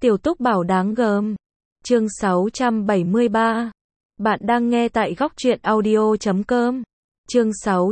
Tiểu Túc Bảo đáng gờm. Chương 673. Bạn đang nghe tại góc truyện audio.com. Chương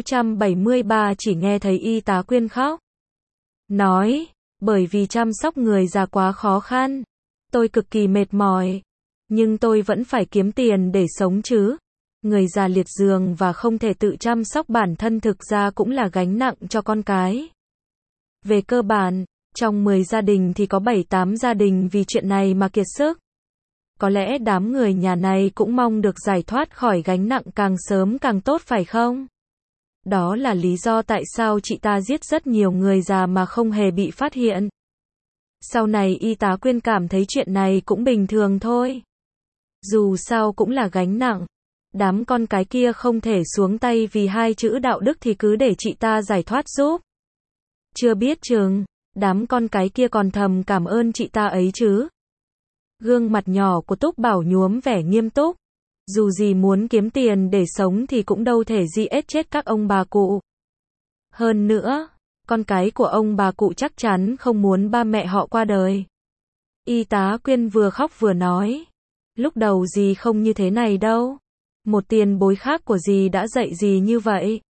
673 chỉ nghe thấy y tá Quyên khóc. Nói, bởi vì chăm sóc người già quá khó khăn. Tôi cực kỳ mệt mỏi. Nhưng tôi vẫn phải kiếm tiền để sống chứ. Người già liệt giường và không thể tự chăm sóc bản thân thực ra cũng là gánh nặng cho con cái. Về cơ bản, trong 10 gia đình thì có 7-8 gia đình vì chuyện này mà kiệt sức. Có lẽ đám người nhà này cũng mong được giải thoát khỏi gánh nặng càng sớm càng tốt phải không? Đó là lý do tại sao chị ta giết rất nhiều người già mà không hề bị phát hiện. Sau này y tá Quyên cảm thấy chuyện này cũng bình thường thôi. Dù sao cũng là gánh nặng. Đám con cái kia không thể xuống tay vì 2 chữ đạo đức thì cứ để chị ta giải thoát giúp. Chưa biết chừng, đám con cái kia còn thầm cảm ơn chị ta ấy chứ. Gương mặt nhỏ của Túc Bảo nhuốm vẻ nghiêm túc. Dù gì muốn kiếm tiền để sống thì cũng đâu thể giết chết các ông bà cụ. Hơn nữa, con cái của ông bà cụ chắc chắn không muốn ba mẹ họ qua đời. Y tá Quyên vừa khóc vừa nói. Lúc đầu dì không như thế này đâu. Một tiền bối khác của dì đã dạy dì như vậy.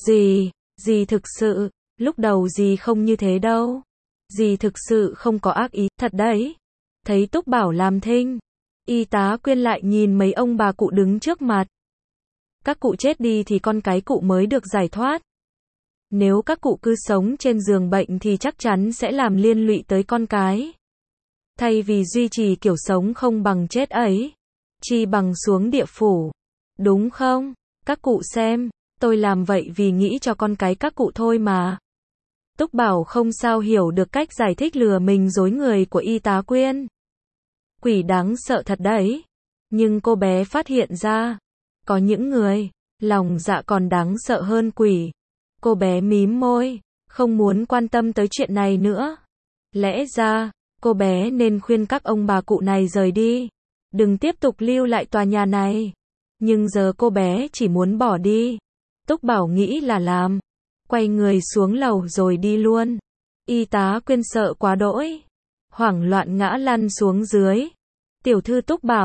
Dì thực sự, lúc đầu dì không như thế đâu. Dì thực sự không có ác ý, thật đấy. Thấy Túc Bảo làm thinh, y tá Quyên lại nhìn mấy ông bà cụ đứng trước mặt. Các cụ chết đi thì con cái cụ mới được giải thoát. Nếu các cụ cứ sống trên giường bệnh thì chắc chắn sẽ làm liên lụy tới con cái. Thay vì duy trì kiểu sống không bằng chết ấy, chi bằng xuống địa phủ. Đúng không? Các cụ xem, tôi làm vậy vì nghĩ cho con cái các cụ thôi mà. Túc Bảo không sao hiểu được cách giải thích lừa mình dối người của y tá Quyên. Quỷ đáng sợ thật đấy. Nhưng cô bé phát hiện ra, có những người, lòng dạ còn đáng sợ hơn quỷ. Cô bé mím môi, không muốn quan tâm tới chuyện này nữa. Lẽ ra, cô bé nên khuyên các ông bà cụ này rời đi. Đừng tiếp tục lưu lại tòa nhà này. Nhưng giờ cô bé chỉ muốn bỏ đi. Túc Bảo nghĩ là làm. Quay người xuống lầu rồi đi luôn. Y tá Quyên sợ quá đỗi. Hoảng loạn ngã lăn xuống dưới. Tiểu thư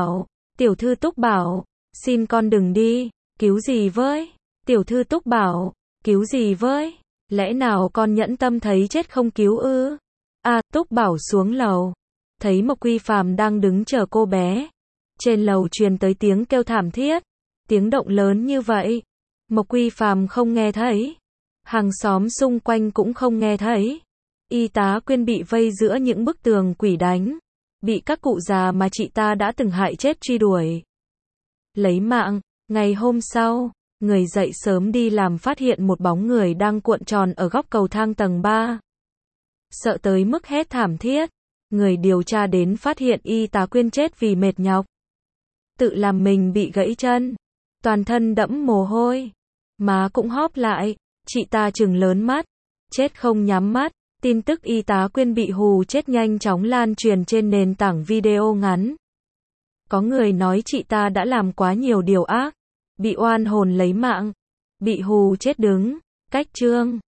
Túc Bảo, xin con đừng đi. Cứu gì với? Tiểu thư Túc Bảo, cứu gì với? Lẽ nào con nhẫn tâm thấy chết không cứu ư? Túc Bảo xuống lầu. Thấy Mộc Quy Phàm đang đứng chờ cô bé. Trên lầu truyền tới tiếng kêu thảm thiết. Tiếng động lớn như vậy. Mộc Quy Phàm không nghe thấy. Hàng xóm xung quanh cũng không nghe thấy. Y tá Quyên bị vây giữa những bức tường quỷ đánh. Bị các cụ già mà chị ta đã từng hại chết truy đuổi. Lấy mạng. Ngày hôm sau, người dậy sớm đi làm phát hiện một bóng người đang cuộn tròn ở góc cầu thang tầng 3. Sợ tới mức hét thảm thiết. Người điều tra đến phát hiện y tá Quyên chết vì mệt nhọc. Tự làm mình bị gãy chân. Toàn thân đẫm mồ hôi. Má cũng hóp lại. Chị ta trừng lớn mắt. Chết không nhắm mắt. Tin tức y tá Quyên bị hù chết nhanh chóng lan truyền trên nền tảng video ngắn. Có người nói chị ta đã làm quá nhiều điều ác. Bị oan hồn lấy mạng. Bị hù chết đứng. Cách chương.